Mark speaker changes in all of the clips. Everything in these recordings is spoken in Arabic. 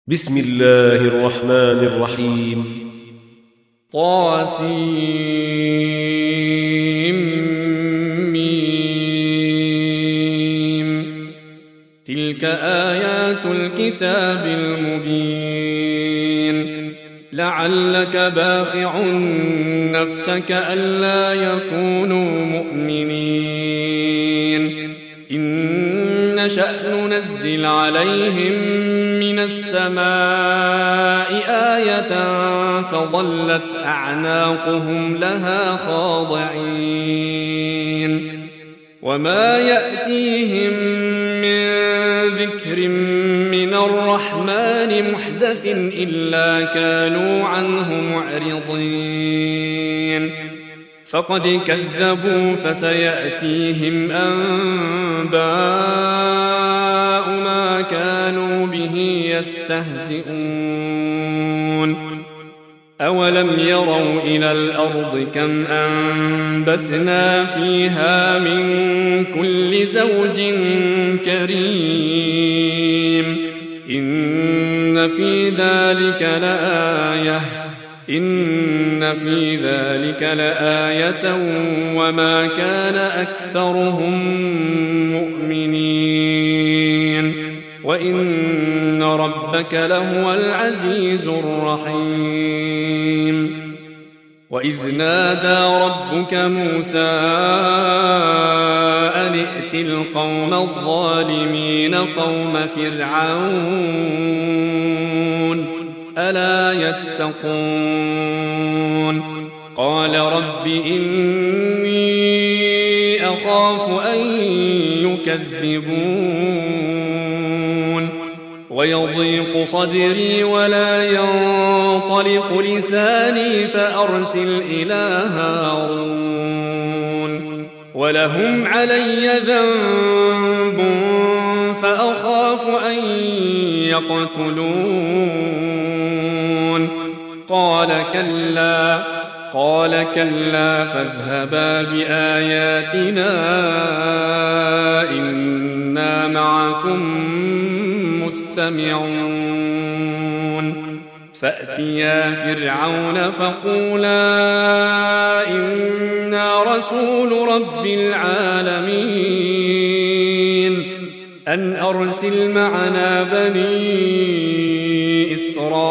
Speaker 1: بسم الله الرحمن الرحيم
Speaker 2: طاسيم تلك آيات الكتاب المبين لعلك باخع نفسك ألا يكونوا مؤمنين إن نشأ ننزل عليهم من السماء آية فظلت أعناقهم لها خاضعين وما يأتيهم من ذكر من الرحمن محدث إلا كانوا عنه معرضين فقد كذبوا فسيأتيهم أنباء ما كانوا به يستهزئون أولم يروا إلى الأرض كم أنبتنا فيها من كل زوج كريم إن في ذلك لآية وما كان أكثرهم مؤمنين وإن ربك لهو العزيز الرحيم وإذ نادى ربك موسى أن ائت القوم الظالمين قوم فرعون ألا يتقون قال رب إني أخاف أن يكذبون ويضيق صدري ولا ينطلق لساني فأرسل إلى هارون ولهم علي ذنب فأخاف أن يقتلون قال كلا فاذهبا بآياتنا إنا معكم مستمعون فأتيا فرعون فقولا إنا رسول رب العالمين أن أرسل معنا بني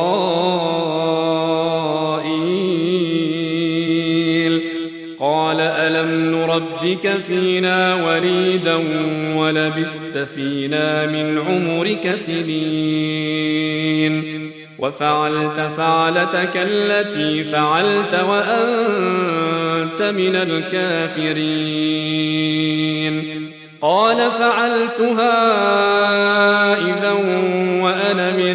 Speaker 2: إسرائيل قال ألم نربك فينا وليدا ولبثت فينا من عمرك سنين وفعلت فعلتك التي فعلت وأنت من الكافرين قال فعلتها إذا وأنا من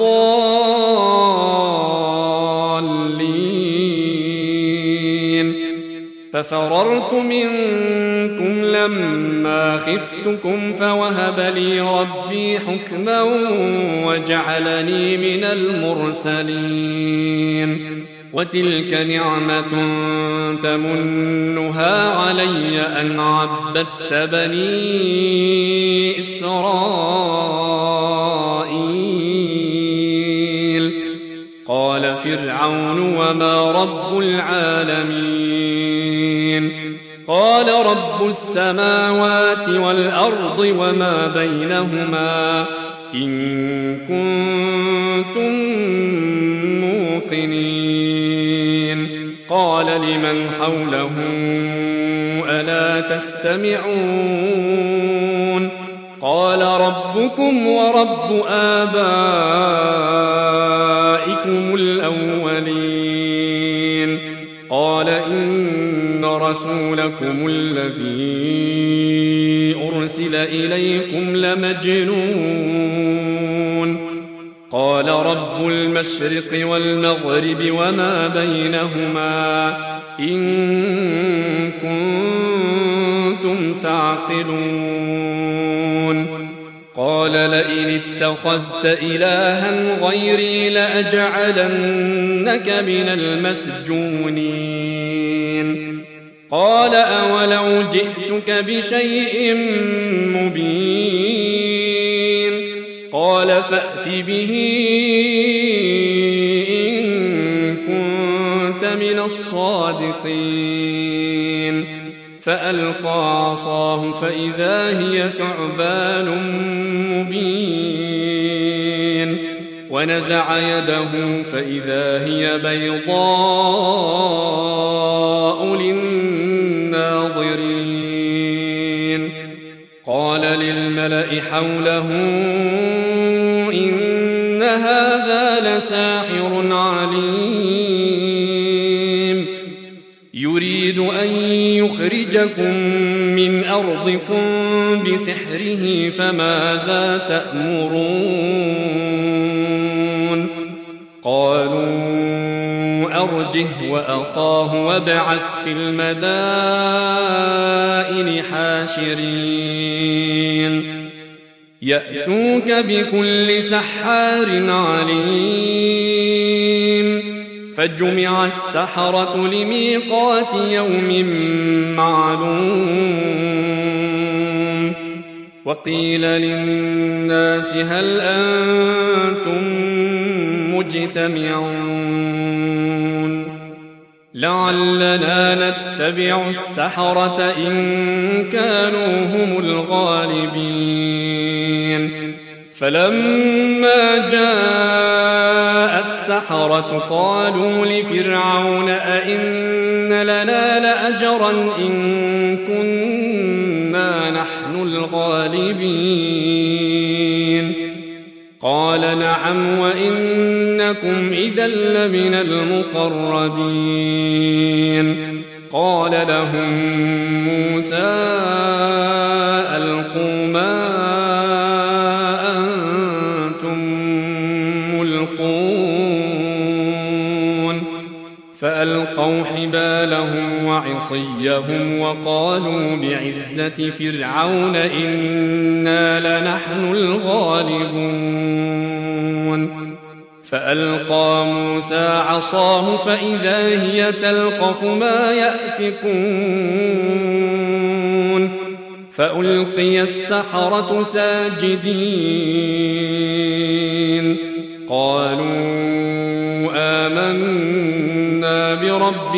Speaker 2: الضالين ففررت منكم لما خفتكم فوهب لي ربي حكما وجعلني من المرسلين وتلك نعمة تمنها علي أن عبدت بني إسرائيل قال فرعون وما رب العالمين قال رب السماوات والأرض وما بينهما إن كنتم موقنين قال لمن حوله ألا تستمعون قال ربكم ورب آبائكم الأولين قال إن رسولكم الذي أرسل إليكم لمجنون قال رب المشرق والمغرب وما بينهما إن كنتم تعقلون قال لئن اتخذت إلها غيري لأجعلنك من المسجونين قال أولو جئتك بشيء مبين قال قال فأت به إن كنت من الصادقين فألقى عصاه فإذا هي ثعبان مبين ونزع يده فإذا هي بيضاء للناظرين قال للملأ حوله إن هذا لساحر عليم يريد أن يخرجكم من أرضكم بسحره فماذا تأمرون قالوا أرجه وأخاه وابعث في المدائن حاشرين يأتوك بكل سحار عليم فجمع السحرة لميقات يوم معلوم وقيل للناس هل أنتم مجتمعون لعلنا نتبع السحرة إن كانوا هم الغالبين فلما جاء السحرة قالوا لفرعون أئن لنا لأجرا إن كنا نحن الغالبين قال نعم وإنكم إذا لمن المقربين قال لهم موسى ألقوا ما أنتم ملقون فألقوا حبالهم وعصيهم وقالوا بعزة فرعون إنا لنحن الغالبون فألقى موسى عصاه فإذا هي تلقف ما يأفكون فألقي السحرة ساجدين قالوا آمنا برب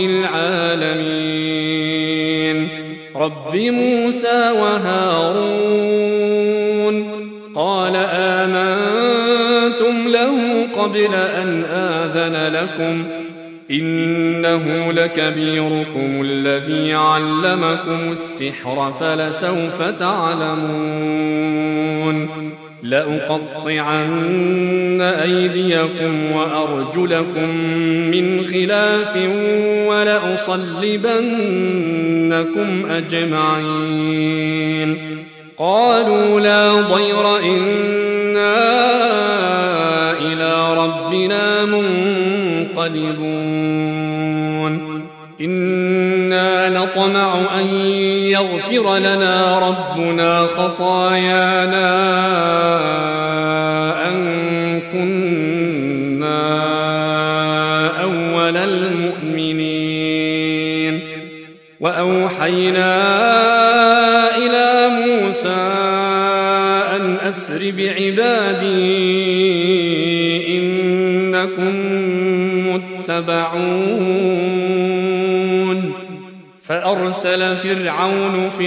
Speaker 2: العالمين رب موسى وهارون قال آمنتم له قبل أن آذن لكم إنه لكبيركم الذي علمكم السحر فلسوف تعلمون لأقطعن أيديكم وأرجلكم من خلاف ولأصلبنكم أجمعين قالوا لا ضير إنا إلى ربنا منقلبون إنا نطمع أن يغفر لنا ربنا خطايانا أن كنا أول المؤمنين وأوحينا إلى موسى أن أسر بعبادي إنكم متبعون فأرسل فرعون في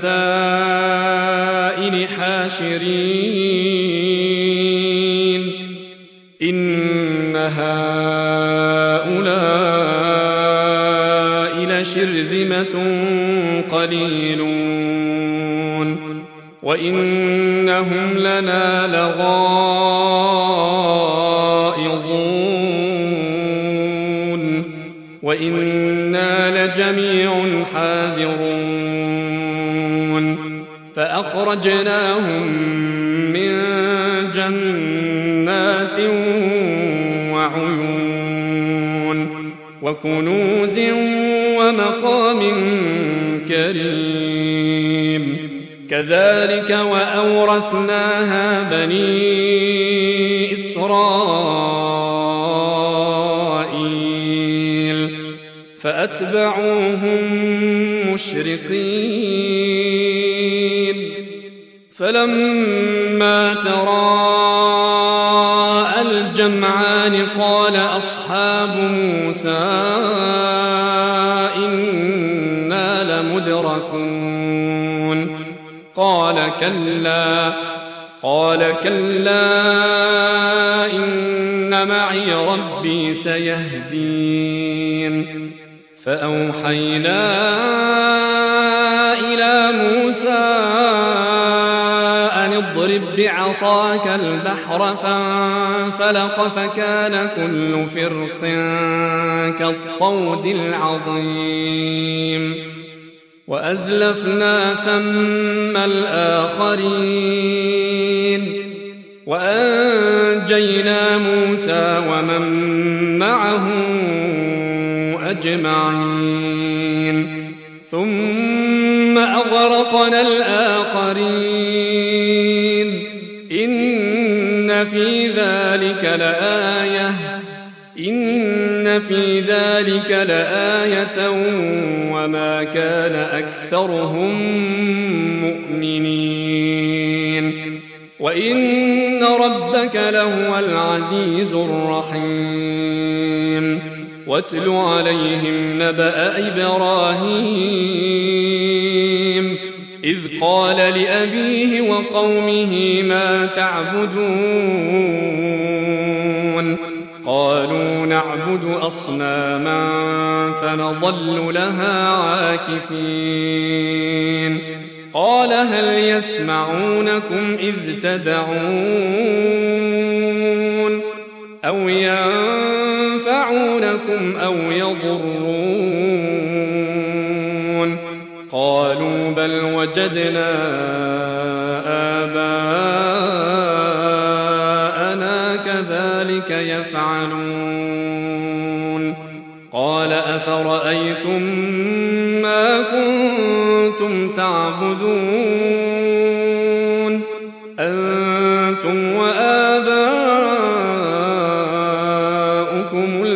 Speaker 2: المدائن حاشرين إن هؤلاء لشرذمة قليلون وإنهم لنا لغائظون وإنا لجميع حاذرون فأخرجناهم من جنات وعيون وكنوز ومقام كريم كذلك وأورثناها بني إسرائيل فأتبعوهم مشرقين فلما تراءى الجمعان قال أصحاب موسى إنا لمدركون قال كلا إن معي ربي سيهدين فأوحينا إلى موسى أن اضرب بعصاك البحر فانفلق فكان كل فرق كالطود العظيم وأزلفنا ثم الآخرين وأنجينا موسى ومن معه أجمعين ثم أغرقنا الآخرين إن في ذلك لآية وما كان أكثرهم مؤمنين وإن ربك لهو العزيز الرحيم واتل عليهم نبأ إبراهيم إذ قال لأبيه وقومه ما تعبدون قالوا نعبد أصناما فنظل لها عاكفين قال هل يسمعونكم إذ تدعون أو ينفعونكم أو يضرون قالوا بل وجدنا آباءنا كذلك يفعلون قال أفرأيتم ما كنتم تعبدون أنتم وآباؤكم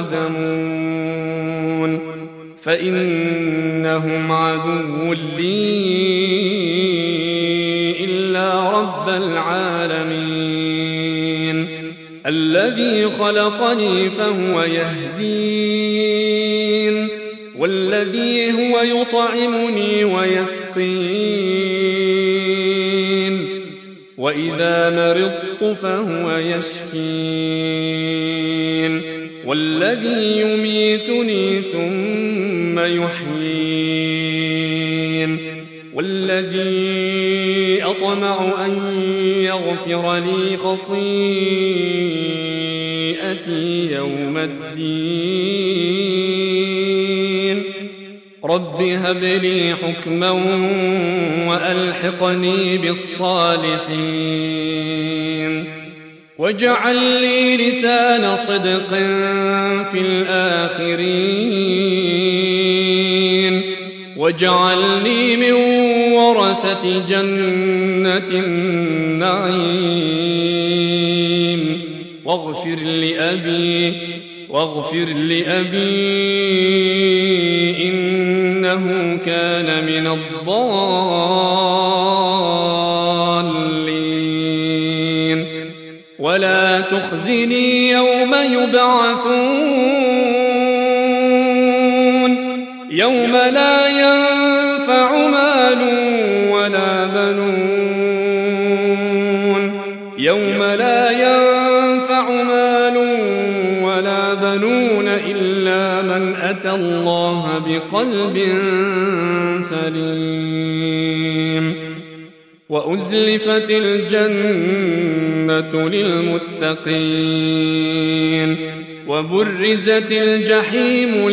Speaker 2: الأقدمون فإنهم عدو لي إلا رب العالمين الذي خلقني فهو يهدين والذي هو يطعمني ويسقين وإذا مرضت فهو يشفين والذي يميتني ثم يحيين والذي أطمع أن يغفر لي خطيئتي يوم الدين رب هب لي حكما وألحقني بالصالحين واجعل لي لسان صدق في الآخرين واجعلني من ورثة جنة النعيم واغفر لأبي إنه كان من الضالين ولا تخزني يوم يبعثون يوم لا ينفع مال ولا بنون يوم لا ينفع مال ولا بنون إلا من أتى الله بقلب سليم وأزلفت الجنة للمتقين وبرزت الجحيم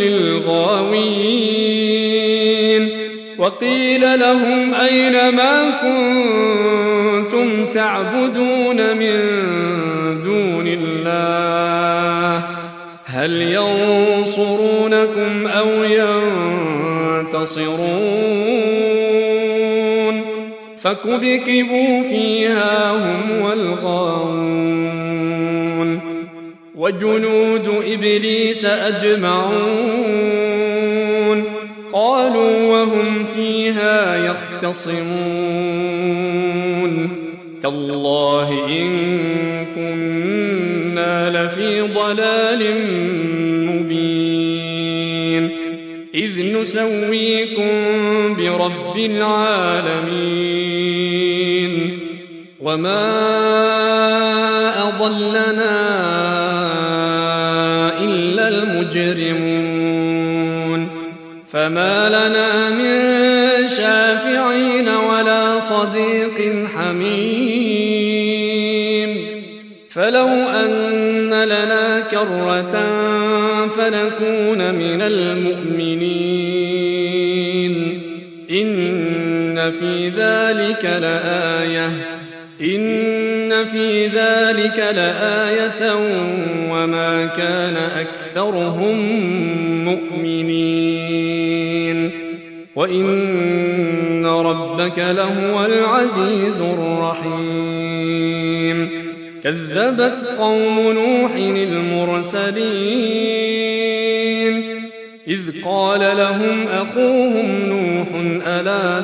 Speaker 2: للغاوين وقيل لهم أين ما كنتم تعبدون من دون الله هل ينصرونكم أو ينتصرون فكبكبوا فيها هم والغاوون وجنود إبليس أجمعون قالوا وهم فيها يختصمون تالله إن كنا لفي ضلال مبين إذ نسويكم برب العالمين وما أضلنا إلا المجرمون فما لنا من شافعين ولا صديق حميم فلو أن لنا كرة فنكون من المؤمنين إن في ذلك لآية وما كان أكثرهم مؤمنين وإن ربك لهو العزيز الرحيم كذبت قوم نوح المرسلين إذ قال لهم أخوهم نوح ألا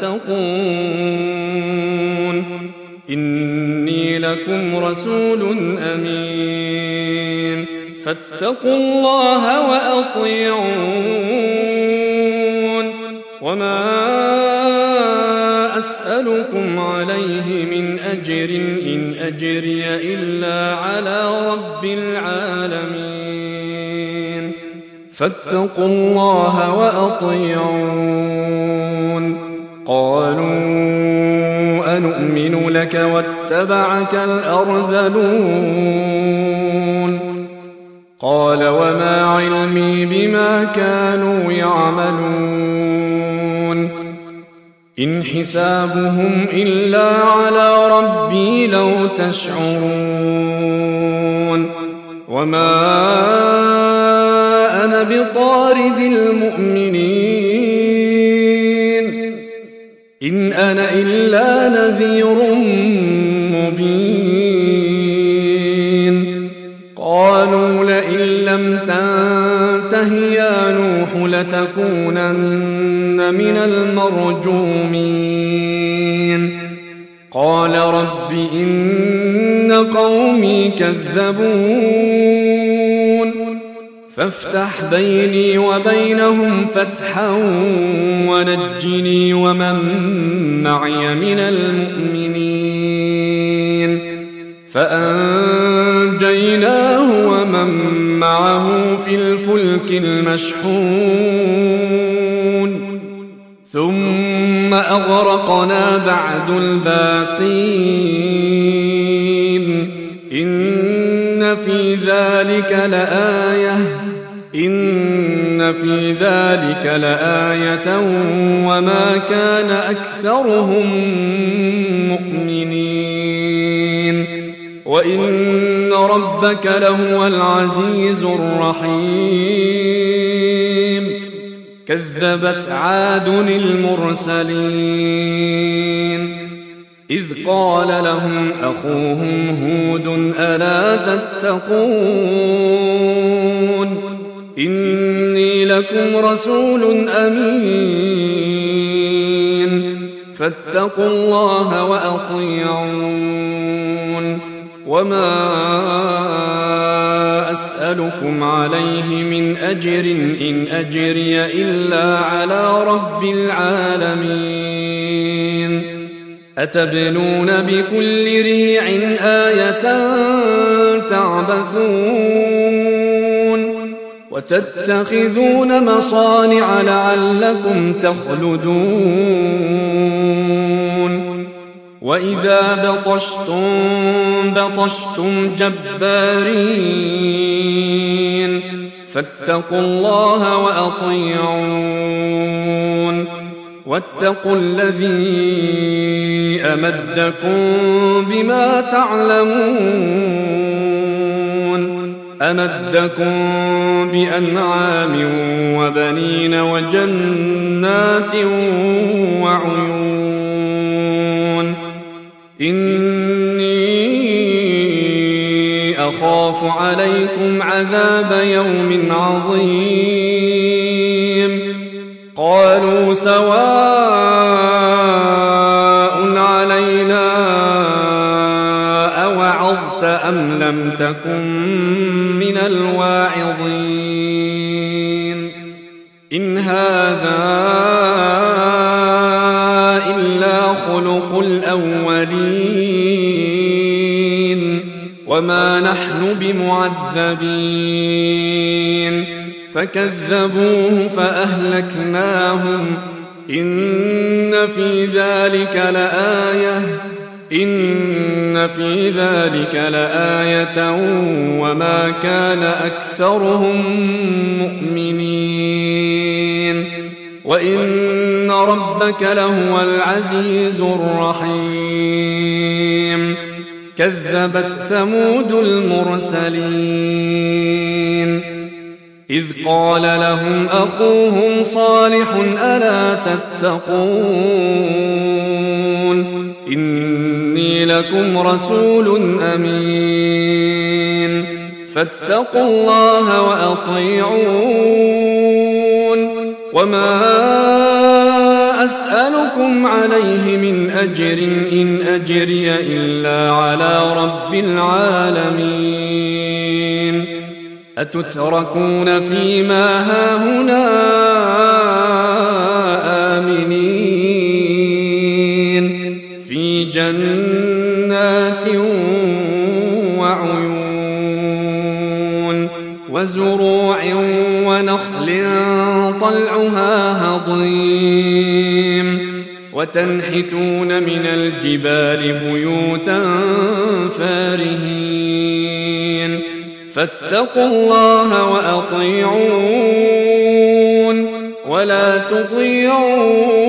Speaker 2: تتقون إني لكم رسول أمين فاتقوا الله وأطيعون وما أسألكم عليه من أجر إن أجري إلا على رب العالمين فاتقوا الله وأطيعون قالوا أنؤمن لك واتبعك الأرذلون قال وما علمي بما كانوا يعملون إن حسابهم إلا على ربي لو تشعرون وما أنا بطارد المؤمنين إن أنا إلا نذير مبين قالوا لئن لم تنته يا نوح لتكونن من المرجومين قال رب إن قومي كذبون فافتح بيني وبينهم فتحا ونجني ومن معي من المؤمنين فأنجيناه ومن معه في الفلك المشحون ثم أغرقنا بعد الباقين إن في ذلك لآية وما كان أكثرهم مؤمنين وإن ربك لهو العزيز الرحيم كذبت عاد المرسلين إذ قال لهم أخوهم هود ألا تتقون إني لكم رسول أمين فاتقوا الله وأطيعون وما أسألكم عليه من أجر إن أجري إلا على رب العالمين أتبنون بكل ريع آية تعبثون وتتخذون مصانع لعلكم تخلدون وإذا بطشتم جبارين فاتقوا الله وأطيعون واتقوا الذي أمدكم بما تعلمون أمدكم بأنعام وبنين وجنات وعيون إني أخاف عليكم عذاب يوم عظيم قالوا سواء علينا أوعظت أم لم لم تكن من الواعظين إن هذا إلا خلق الأولين وما نحن بمعذبين فكذبوه فأهلكناهم إن في ذلك لآية وما كان أكثرهم مؤمنين وإن ربك لهو العزيز الرحيم كذبت ثمود المرسلين إذ قال لهم أخوهم صالح ألا تتقون إني لكم رسول أمين فاتقوا الله وأطيعون وما أسألكم عليه من أجر إن أجري إلا على رب العالمين أتتركون فيما هاهنا آمنين في جنات وعيون وزروع ونخل طلعها هضيم وتنحتون من الجبال بيوتا فارهين فاتقوا الله وأطيعون ولا تطيعوا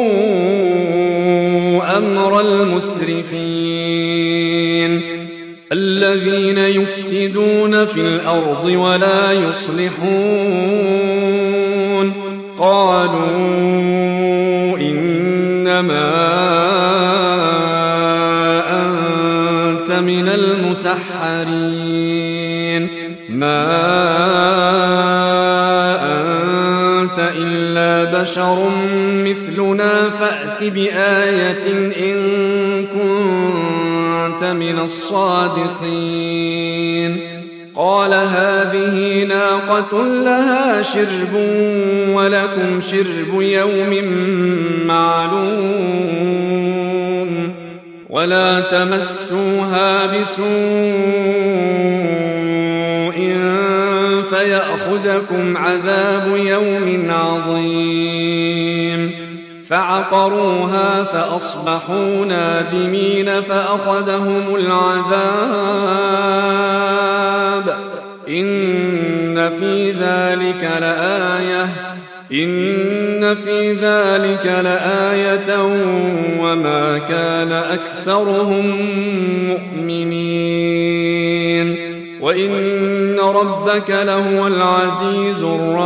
Speaker 2: أمر المسرفين الذين يفسدون في الأرض ولا يصلحون قالوا إنما أنت من المسحرين ما أنت إلا بشر مثلنا فأت بآية إن كنت من الصادقين قال هذه ناقة لها شرب ولكم شرب يوم معلوم ولا تمسوها بسوء فيأخذكم عذاب يوم عظيم فعقروها فأصبحوا نادمين فأخذهم العذاب إن في ذلك لآية وما كان أكثرهم مؤمنين وإن ربك لهو العزيز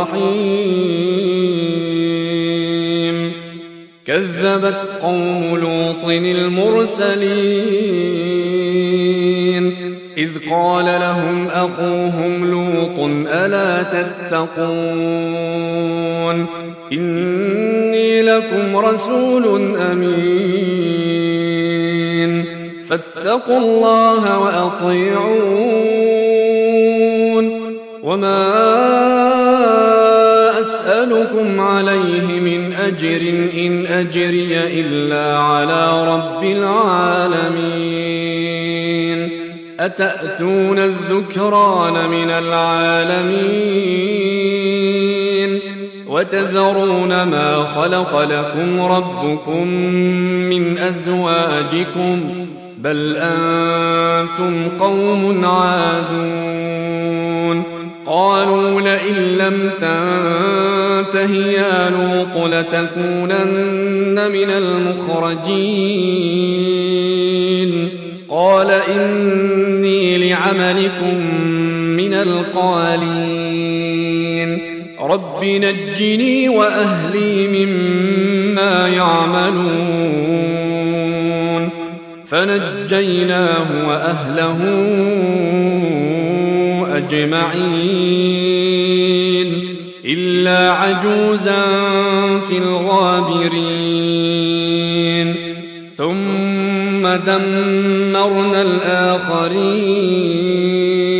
Speaker 2: الرحيم كذبت قوم لوط المرسلين إذ قال لهم أخوهم لوط ألا تتقون إني لكم رسول أمين فاتقوا الله وأطيعون وما أسألكم عليه من أجر إن أجري إلا على رب العالمين أتأتون الذكران من العالمين وتذرون ما خلق لكم ربكم من أزواجكم بل أنتم قوم عادون قالوا لئن لم تنته يا لوط لتكونن من المخرجين قال إني لعملكم من القالين رب نجني وأهلي مما يعملون فنجيناه وأهله أجمعين إلا عجوزا في الغابرين ثم دمرنا الآخرين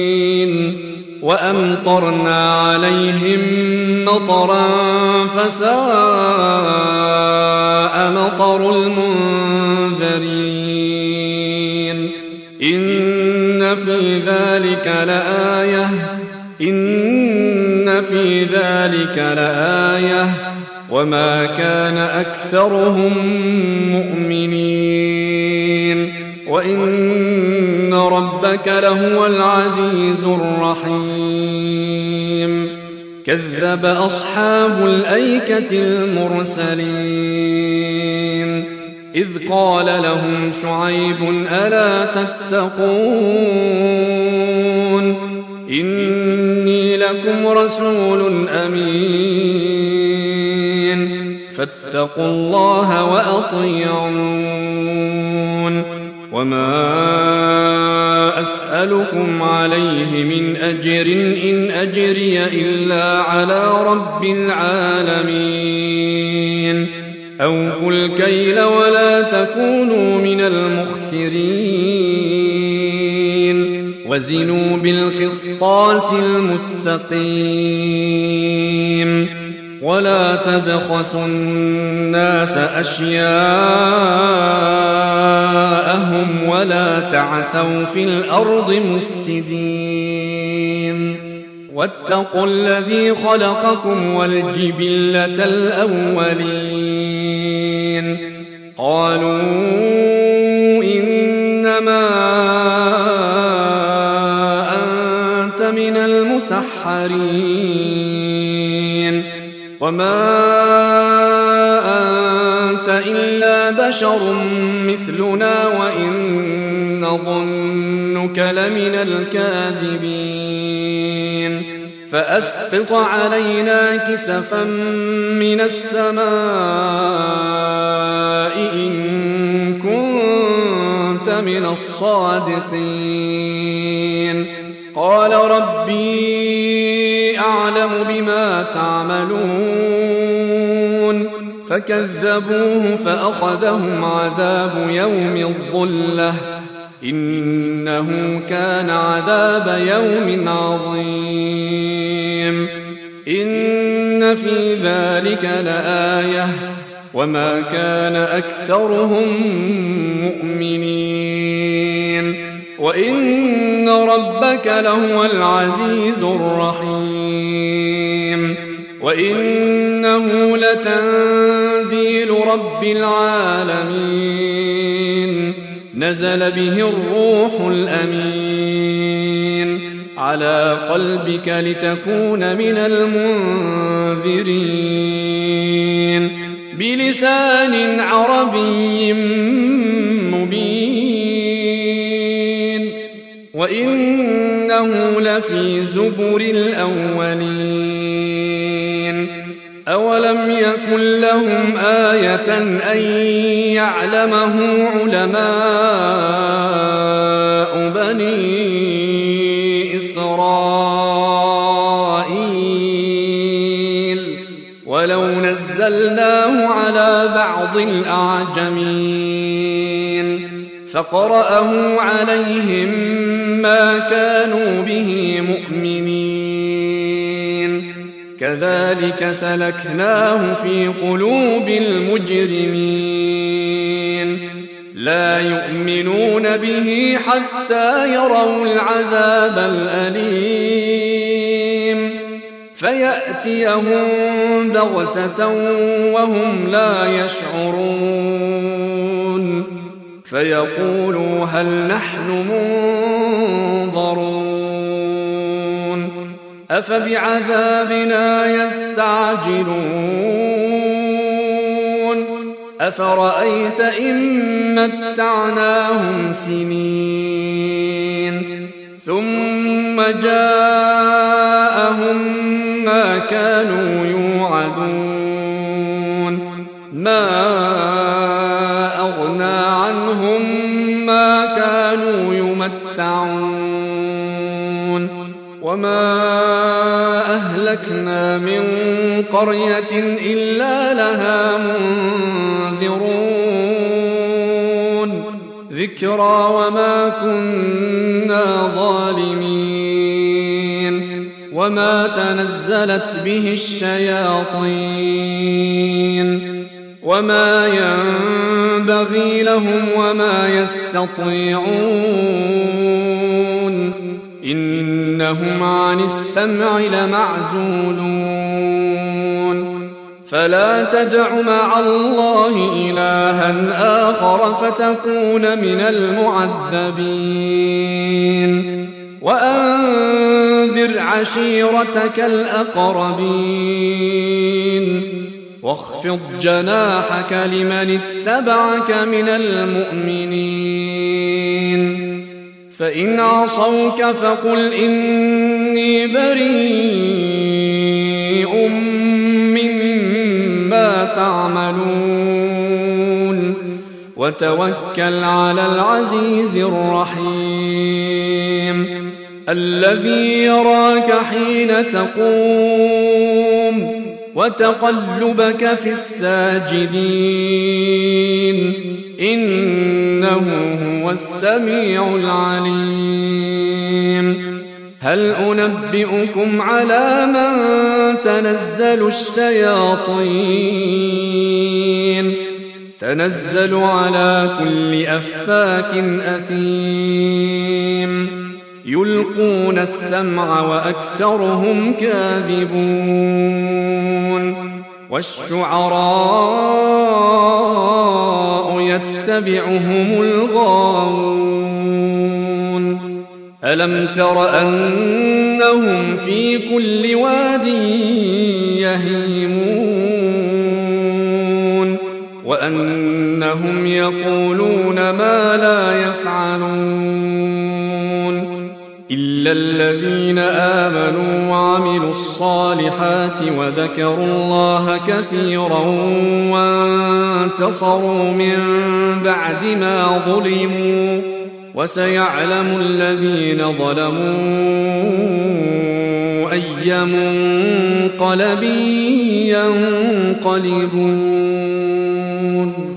Speaker 2: وأمطرنا عليهم مطرا فساء مطر المنذرين إن في ذلك لآية وما كان أكثرهم مؤمنين وإن ربك لهو العزيز الرحيم كذب أصحاب الأيكة المرسلين إذ قال لهم شعيب ألا تتقون إني لكم رسول أمين فاتقوا الله وأطيعون وما أسألكم عليه من أجر إن أجري إلا على رب العالمين أوفوا الكيل ولا تكونوا من المخسرين وزنوا بالقسطاس المستقيم ولا تبخسوا الناس أشياءهم ولا تعثوا في الأرض مفسدين واتقوا الذي خلقكم والجبلة الأولين قالوا إنما أنت من المسحرين وما أنت إلا بشر مثلنا وإن نظنك لمن الكاذبين فأسقط علينا كسفا من السماء إن كنت من الصادقين قال ربي أعلم بما تعملون فكذبوه فأخذهم عذاب يوم الظلة إنه كان عذاب يوم عظيم إن في ذلك لآية وما كان أكثرهم مؤمنين وإن ربك لهو العزيز الرحيم وإنه لتنزيل رب العالمين نزل به الروح الأمين على قلبك لتكون من المنذرين بلسان عربي مبين وإنه لفي زبر الأولين أولم يكن لهم آية أن يعلمه علماء بني إسرائيل ولو نزلناه على بعض الأعجمين فقرأه عليهم ما كانوا به مؤمنين كذلك سلكناه في قلوب المجرمين لا يؤمنون به حتى يروا العذاب الأليم فيأتيهم بغتة وهم لا يشعرون فيقولوا هل نحن منظرون أفبعذابنا يستعجلون أفرأيت إن متعناهم سنين ثم جاءهم ما كانوا يوعدون ما أغنى عنهم ما كانوا يمتعون وما أهلكنا من قرية إلا لها منذرون ذكرى وما كنا ظالمين وما تنزلت به الشياطين وما ينبغي لهم وما يستطيعون إنهم عن السمع لمعزولون فلا تدع مع الله إلها آخر فتكون من المعذبين وأنذر عشيرتك الأقربين واخفض جناحك لمن اتبعك من المؤمنين فإن عصوك فقل إني بريء مما تعملون وتوكل على العزيز الرحيم الذي يراك حين تقوم وتقلبك في الساجدين إنه هو السميع العليم هل أنبئكم على من تنزل الشياطين تنزل على كل أفاك أثيم يلقون السمع وأكثرهم كاذبون والشعراء يتبعهم الغاوون ألم تر أنهم في كل واد يهيمون وأنهم يقولون ما لا يفعلون إلا الذين آمنوا وعملوا الصالحات وذكروا الله كثيرا وانتصروا من بعد ما ظلموا وسيعلم الذين ظلموا أي منقلب ينقلبون